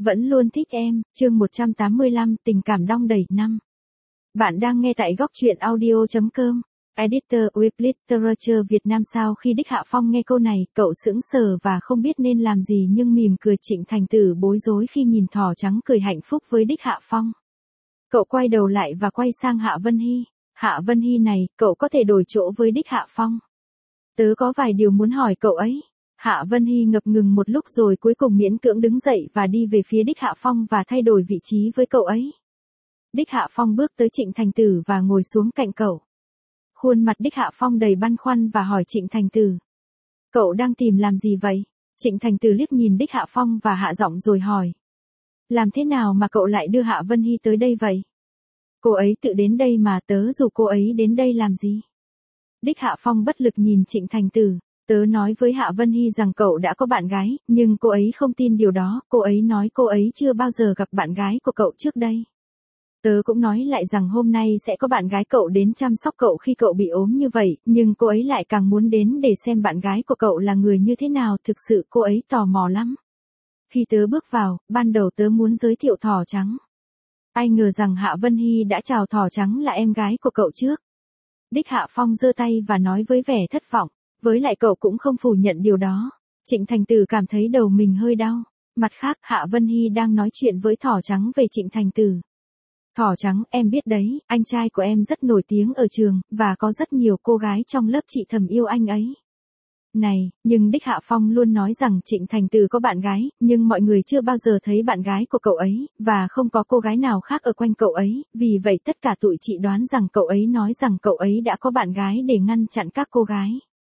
Vẫn luôn thích em, chương 185, tình cảm đong đầy năm. Bạn đang nghe tại góc truyện audio.com. Editor with Literature Việt Nam. Sau khi Đích Hạ Phong nghe câu này, cậu sững sờ và không biết nên làm gì nhưng mỉm cười. Trịnh Thành Tử bối rối khi nhìn thỏ trắng cười hạnh phúc với Đích Hạ Phong. Cậu quay đầu lại và quay sang Hạ Vân Hy. Hạ Vân Hy này, cậu có thể đổi chỗ với Đích Hạ Phong. Tớ có vài điều muốn hỏi cậu ấy. Hạ Vân Hy ngập ngừng một lúc rồi cuối cùng miễn cưỡng đứng dậy và đi về phía Đích Hạ Phong và thay đổi vị trí với cậu ấy. Đích Hạ Phong bước tới Trịnh Thành Tử và ngồi xuống cạnh cậu. Khuôn mặt Đích Hạ Phong đầy băn khoăn và hỏi Trịnh Thành Tử. Cậu đang tìm làm gì vậy? Trịnh Thành Tử liếc nhìn Đích Hạ Phong và hạ giọng rồi hỏi. Làm thế nào mà cậu lại đưa Hạ Vân Hy tới đây vậy? Cô ấy tự đến đây mà, tớ rủ cô ấy đến đây làm gì? Đích Hạ Phong bất lực nhìn Trịnh Thành Tử. Tớ nói với Hạ Vân Hy rằng cậu đã có bạn gái, nhưng cô ấy không tin điều đó, cô ấy nói cô ấy chưa bao giờ gặp bạn gái của cậu trước đây. Tớ cũng nói lại rằng hôm nay sẽ có bạn gái cậu đến chăm sóc cậu khi cậu bị ốm như vậy, nhưng cô ấy lại càng muốn đến để xem bạn gái của cậu là người như thế nào, thực sự cô ấy tò mò lắm. Khi tớ bước vào, ban đầu tớ muốn giới thiệu thỏ trắng. Ai ngờ rằng Hạ Vân Hy đã chào thỏ trắng là em gái của cậu trước. Đích Hạ Phong giơ tay và nói với vẻ thất vọng. Với lại cậu cũng không phủ nhận điều đó. Trịnh Thành Tử cảm thấy đầu mình hơi đau. Mặt khác, Hạ Vân Hy đang nói chuyện với thỏ trắng về Trịnh Thành Tử. Thỏ trắng, em biết đấy, anh trai của em rất nổi tiếng ở trường, và có rất nhiều cô gái trong lớp chị thầm yêu anh ấy. Này, nhưng Đích Hạ Phong luôn nói rằng Trịnh Thành Tử có bạn gái, nhưng mọi người chưa bao giờ thấy bạn gái của cậu ấy, và không có cô gái nào khác ở quanh cậu ấy, vì vậy tất cả tụi chị đoán rằng cậu ấy nói rằng cậu ấy đã có bạn gái để ngăn chặn các cô gái.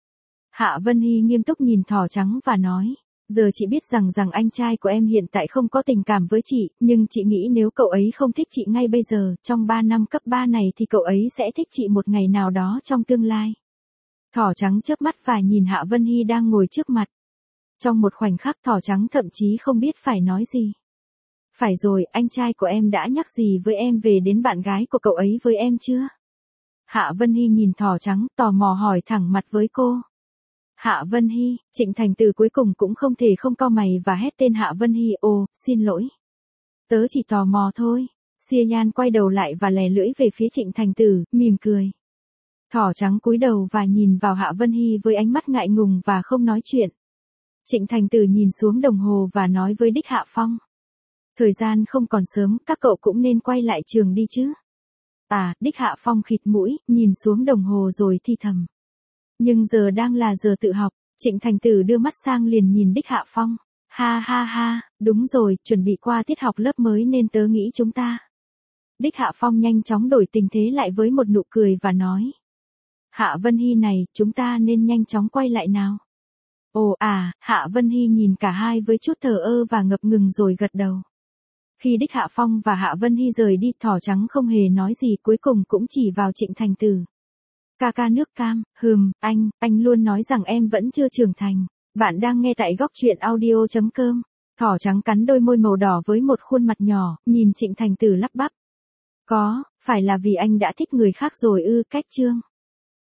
Hạ Vân Hy nghiêm túc nhìn thỏ trắng và nói, giờ chị biết rằng anh trai của em hiện tại không có tình cảm với chị, nhưng chị nghĩ nếu cậu ấy không thích chị ngay bây giờ, trong 3 năm cấp 3 này thì cậu ấy sẽ thích chị một ngày nào đó trong tương lai. Thỏ trắng chớp mắt và nhìn Hạ Vân Hy đang ngồi trước mặt. Trong một khoảnh khắc thỏ trắng thậm chí không biết phải nói gì. Phải rồi, anh trai của em đã nhắc gì với em về đến bạn gái của cậu ấy với em chưa? Hạ Vân Hy nhìn thỏ trắng, tò mò hỏi thẳng mặt với cô. Hạ Vân Hy, Trịnh Thành Tử cuối cùng cũng không thể không cau mày và hét tên Hạ Vân Hy. Ồ, xin lỗi. Tớ chỉ tò mò thôi. Xia Nhan quay đầu lại và lè lưỡi về phía Trịnh Thành Tử, mỉm cười. Thỏ trắng cúi đầu và nhìn vào Hạ Vân Hy với ánh mắt ngại ngùng và không nói chuyện. Trịnh Thành Tử nhìn xuống đồng hồ và nói với Đích Hạ Phong. Thời gian không còn sớm, các cậu cũng nên quay lại trường đi chứ. À, Đích Hạ Phong khịt mũi, nhìn xuống đồng hồ rồi thì thầm. Nhưng giờ đang là giờ tự học. Trịnh Thành Tử đưa mắt sang liền nhìn Đích Hạ Phong. Ha ha ha, đúng rồi, chuẩn bị qua tiết học lớp mới nên tớ nghĩ chúng ta. Đích Hạ Phong nhanh chóng đổi tình thế lại với một nụ cười và nói. Hạ Vân Hy này, chúng ta nên nhanh chóng quay lại nào. Ồ à, Hạ Vân Hy nhìn cả hai với chút thờ ơ và ngập ngừng rồi gật đầu. Khi Đích Hạ Phong và Hạ Vân Hy rời đi, thỏ trắng không hề nói gì, cuối cùng cũng chỉ vào Trịnh Thành Tử. Ca nước cam, anh luôn nói rằng em vẫn chưa trưởng thành. Bạn đang nghe tại góc truyện audio.com. Thỏ trắng cắn đôi môi màu đỏ với một khuôn mặt nhỏ, nhìn Trịnh Thành Tử lắp bắp. Có, phải là vì anh đã thích người khác rồi ư? Cách chương.